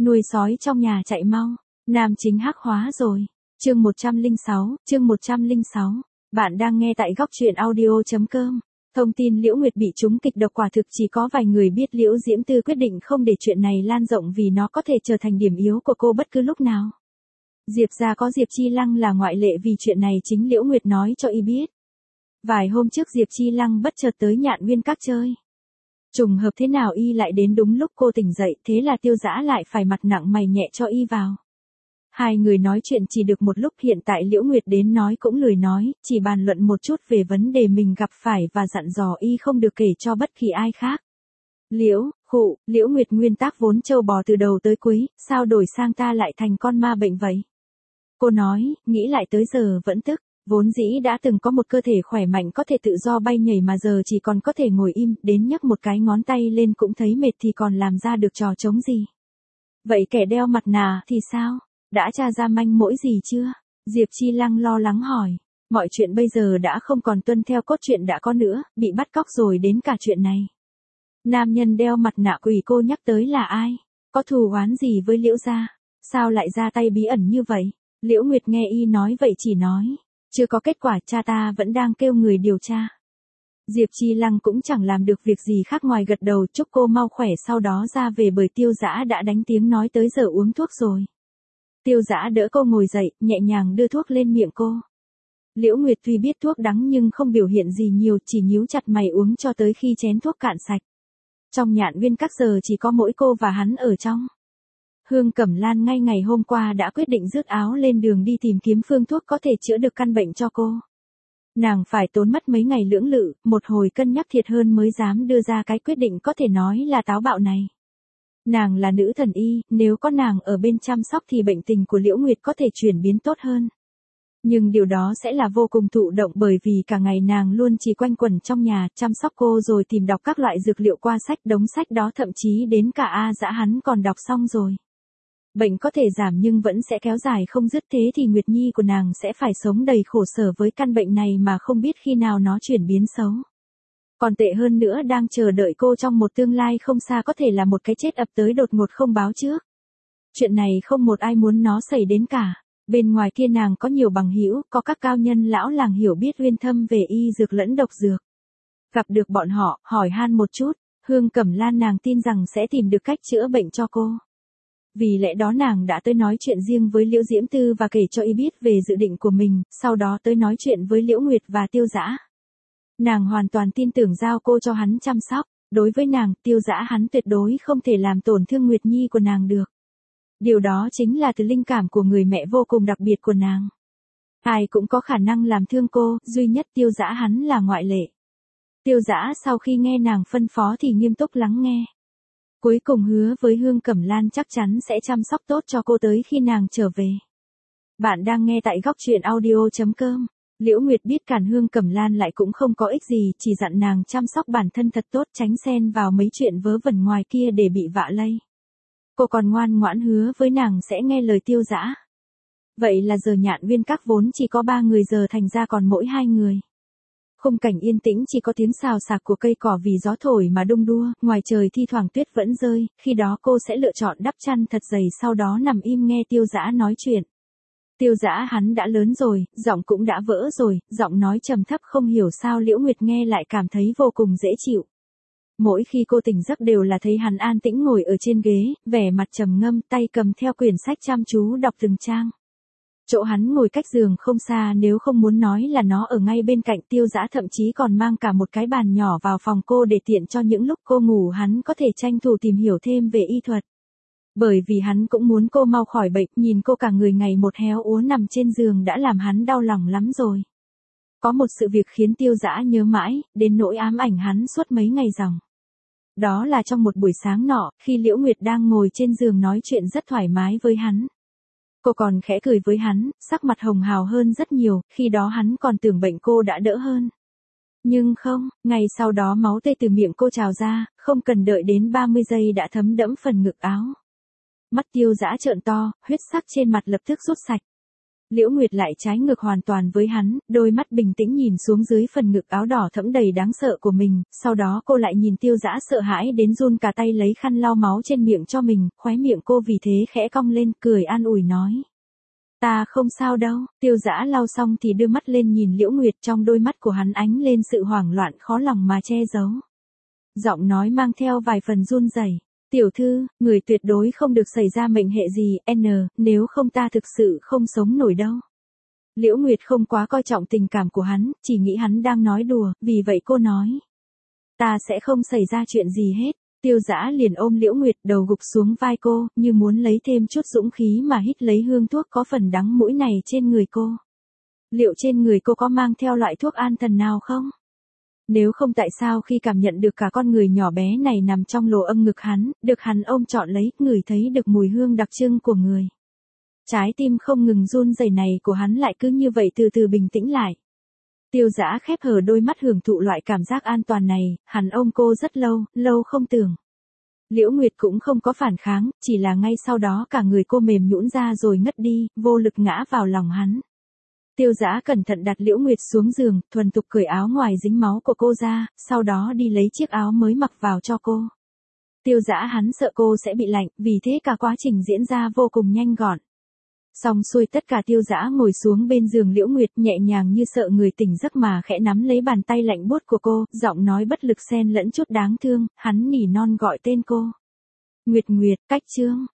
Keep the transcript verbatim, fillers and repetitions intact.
Nuôi sói trong nhà chạy mau. Nam chính hắc hóa rồi. Chương một trăm lẻ sáu, chương một trăm lẻ sáu. Bạn đang nghe tại góc truyện audio.com. Thông tin Liễu Nguyệt bị trúng kịch độc quả thực chỉ có vài người biết. Liễu Diễm Tư quyết định không để chuyện này lan rộng vì nó có thể trở thành điểm yếu của cô bất cứ lúc nào. Diệp gia có Diệp Chi Lăng là ngoại lệ vì chuyện này chính Liễu Nguyệt nói cho y biết. Vài hôm trước Diệp Chi Lăng bất chợt tới Nhạn Nguyên Các chơi. Trùng hợp thế nào y lại đến đúng lúc cô tỉnh dậy, thế là Tiêu Dã lại phải mặt nặng mày nhẹ cho y vào. Hai người nói chuyện chỉ được một lúc, hiện tại Liễu Nguyệt đến nói cũng lười nói, chỉ bàn luận một chút về vấn đề mình gặp phải và dặn dò y không được kể cho bất kỳ ai khác. Liễu, khụ, Liễu Nguyệt nguyên tắc vốn trâu bò từ đầu tới cuối, sao đổi sang ta lại thành con ma bệnh vậy? Cô nói, nghĩ lại tới giờ vẫn tức. Vốn dĩ đã từng có một cơ thể khỏe mạnh có thể tự do bay nhảy mà giờ chỉ còn có thể ngồi im, đến nhấc một cái ngón tay lên cũng thấy mệt thì còn làm ra được trò trống gì. Vậy kẻ đeo mặt nạ thì sao? Đã tra ra manh mối gì chưa? Diệp Chi Lăng lo lắng hỏi. Mọi chuyện bây giờ đã không còn tuân theo cốt truyện đã có nữa, bị bắt cóc rồi đến cả chuyện này. Nam nhân đeo mặt nạ quỷ cô nhắc tới là ai? Có thù oán gì với Liễu gia? Sao lại ra tay bí ẩn như vậy? Liễu Nguyệt nghe y nói vậy chỉ nói. Chưa có kết quả, cha ta vẫn đang kêu người điều tra. Diệp Chi Lăng cũng chẳng làm được việc gì khác ngoài gật đầu chúc cô mau khỏe sau đó ra về bởi Tiêu Dã đã đánh tiếng nói tới giờ uống thuốc rồi. Tiêu Dã đỡ cô ngồi dậy, nhẹ nhàng đưa thuốc lên miệng cô. Liễu Nguyệt tuy biết thuốc đắng nhưng không biểu hiện gì nhiều, chỉ nhíu chặt mày uống cho tới khi chén thuốc cạn sạch. Trong Nhạn Nguyên Các giờ chỉ có mỗi cô và hắn ở trong. Hương Cẩm Lan ngay ngày hôm qua đã quyết định rước áo lên đường đi tìm kiếm phương thuốc có thể chữa được căn bệnh cho cô. Nàng phải tốn mất mấy ngày lưỡng lự, một hồi cân nhắc thiệt hơn mới dám đưa ra cái quyết định có thể nói là táo bạo này. Nàng là nữ thần y, nếu có nàng ở bên chăm sóc thì bệnh tình của Liễu Nguyệt có thể chuyển biến tốt hơn. Nhưng điều đó sẽ là vô cùng thụ động bởi vì cả ngày nàng luôn chỉ quanh quẩn trong nhà, chăm sóc cô rồi tìm đọc các loại dược liệu qua sách, đống sách đó thậm chí đến cả A Dã hắn còn đọc xong rồi. Bệnh có thể giảm nhưng vẫn sẽ kéo dài không dứt, thế thì Nguyệt Nhi của nàng sẽ phải sống đầy khổ sở với căn bệnh này mà không biết khi nào nó chuyển biến xấu. Còn tệ hơn nữa đang chờ đợi cô trong một tương lai không xa có thể là một cái chết ập tới đột ngột không báo trước. Chuyện này không một ai muốn nó xảy đến cả. Bên ngoài kia nàng có nhiều bằng hữu, có các cao nhân lão làng hiểu biết uyên thâm về y dược lẫn độc dược. Gặp được bọn họ, hỏi han một chút, Hương Cẩm Lan nàng tin rằng sẽ tìm được cách chữa bệnh cho cô. Vì lẽ đó nàng đã tới nói chuyện riêng với Liễu Diễm Tư và kể cho y biết về dự định của mình, sau đó tới nói chuyện với Liễu Nguyệt và Tiêu Dã. Nàng hoàn toàn tin tưởng giao cô cho hắn chăm sóc, đối với nàng, Tiêu Dã hắn tuyệt đối không thể làm tổn thương Nguyệt Nhi của nàng được. Điều đó chính là từ linh cảm của người mẹ vô cùng đặc biệt của nàng. Ai cũng có khả năng làm thương cô, duy nhất Tiêu Dã hắn là ngoại lệ. Tiêu Dã sau khi nghe nàng phân phó thì nghiêm túc lắng nghe. Cuối cùng hứa với Hương Cẩm Lan chắc chắn sẽ chăm sóc tốt cho cô tới khi nàng trở về. Bạn đang nghe tại góc truyện audio.com. Liễu Nguyệt biết cản Hương Cẩm Lan lại cũng không có ích gì, chỉ dặn nàng chăm sóc bản thân thật tốt, tránh xen vào mấy chuyện vớ vẩn ngoài kia để bị vạ lây. Cô còn ngoan ngoãn hứa với nàng sẽ nghe lời Tiêu Dã. Vậy là giờ Nhạn Nguyên Các vốn chỉ có ba người giờ thành ra còn mỗi hai người. Khung cảnh yên tĩnh chỉ có tiếng xào xạc của cây cỏ vì gió thổi mà đung đua, ngoài trời thi thoảng tuyết vẫn rơi, khi đó cô sẽ lựa chọn đắp chăn thật dày sau đó nằm im nghe Tiêu Dã nói chuyện. Tiêu Dã hắn đã lớn rồi, giọng cũng đã vỡ rồi, giọng nói trầm thấp không hiểu sao Liễu Nguyệt nghe lại cảm thấy vô cùng dễ chịu. Mỗi khi cô tỉnh giấc đều là thấy hắn an tĩnh ngồi ở trên ghế, vẻ mặt trầm ngâm, tay cầm theo quyển sách chăm chú đọc từng trang. Chỗ hắn ngồi cách giường không xa, nếu không muốn nói là nó ở ngay bên cạnh. Tiêu Dã thậm chí còn mang cả một cái bàn nhỏ vào phòng cô để tiện cho những lúc cô ngủ hắn có thể tranh thủ tìm hiểu thêm về y thuật. Bởi vì hắn cũng muốn cô mau khỏi bệnh, nhìn cô cả người ngày một héo úa nằm trên giường đã làm hắn đau lòng lắm rồi. Có một sự việc khiến Tiêu Dã nhớ mãi, đến nỗi ám ảnh hắn suốt mấy ngày ròng. Đó là trong một buổi sáng nọ, khi Liễu Nguyệt đang ngồi trên giường nói chuyện rất thoải mái với hắn. Cô còn khẽ cười với hắn, sắc mặt hồng hào hơn rất nhiều, khi đó hắn còn tưởng bệnh cô đã đỡ hơn. Nhưng không, ngày sau đó máu tươi từ miệng cô trào ra, không cần đợi đến ba mươi giây đã thấm đẫm phần ngực áo. Mắt Tiêu Dã trợn to, huyết sắc trên mặt lập tức rút sạch. Liễu Nguyệt lại trái ngược hoàn toàn với hắn, đôi mắt bình tĩnh nhìn xuống dưới phần ngực áo đỏ thẫm đầy đáng sợ của mình, sau đó cô lại nhìn Tiêu Dã sợ hãi đến run cả tay lấy khăn lau máu trên miệng cho mình, khóe miệng cô vì thế khẽ cong lên, cười an ủi nói. Ta không sao đâu. Tiêu Dã lau xong thì đưa mắt lên nhìn Liễu Nguyệt, trong đôi mắt của hắn ánh lên sự hoảng loạn khó lòng mà che giấu. Giọng nói mang theo vài phần run rẩy. Tiểu thư, người tuyệt đối không được xảy ra mệnh hệ gì, N, nếu không ta thực sự không sống nổi đâu. Liễu Nguyệt không quá coi trọng tình cảm của hắn, chỉ nghĩ hắn đang nói đùa, vì vậy cô nói. Ta sẽ không xảy ra chuyện gì hết. Tiêu Dã liền ôm Liễu Nguyệt, đầu gục xuống vai cô, như muốn lấy thêm chút dũng khí mà hít lấy hương thuốc có phần đắng mũi này trên người cô. Liệu trên người cô có mang theo loại thuốc an thần nào không? Nếu không tại sao khi cảm nhận được cả con người nhỏ bé này nằm trong lỗ âm ngực hắn, được hắn ôm trọn lấy, ngửi thấy được mùi hương đặc trưng của người. Trái tim không ngừng run rẩy này của hắn lại cứ như vậy từ từ bình tĩnh lại. Tiêu Dã khép hờ đôi mắt hưởng thụ loại cảm giác an toàn này, hắn ôm cô rất lâu, lâu không tưởng. Liễu Nguyệt cũng không có phản kháng, chỉ là ngay sau đó cả người cô mềm nhũn ra rồi ngất đi, vô lực ngã vào lòng hắn. Tiêu Dã cẩn thận đặt Liễu Nguyệt xuống giường, thuần thục cởi áo ngoài dính máu của cô ra, sau đó đi lấy chiếc áo mới mặc vào cho cô. Tiêu Dã hắn sợ cô sẽ bị lạnh, vì thế cả quá trình diễn ra vô cùng nhanh gọn. Xong xuôi tất cả Tiêu Dã ngồi xuống bên giường Liễu Nguyệt, nhẹ nhàng như sợ người tỉnh giấc mà khẽ nắm lấy bàn tay lạnh buốt của cô, giọng nói bất lực xen lẫn chút đáng thương, hắn nỉ non gọi tên cô. Nguyệt Nguyệt, cách chương.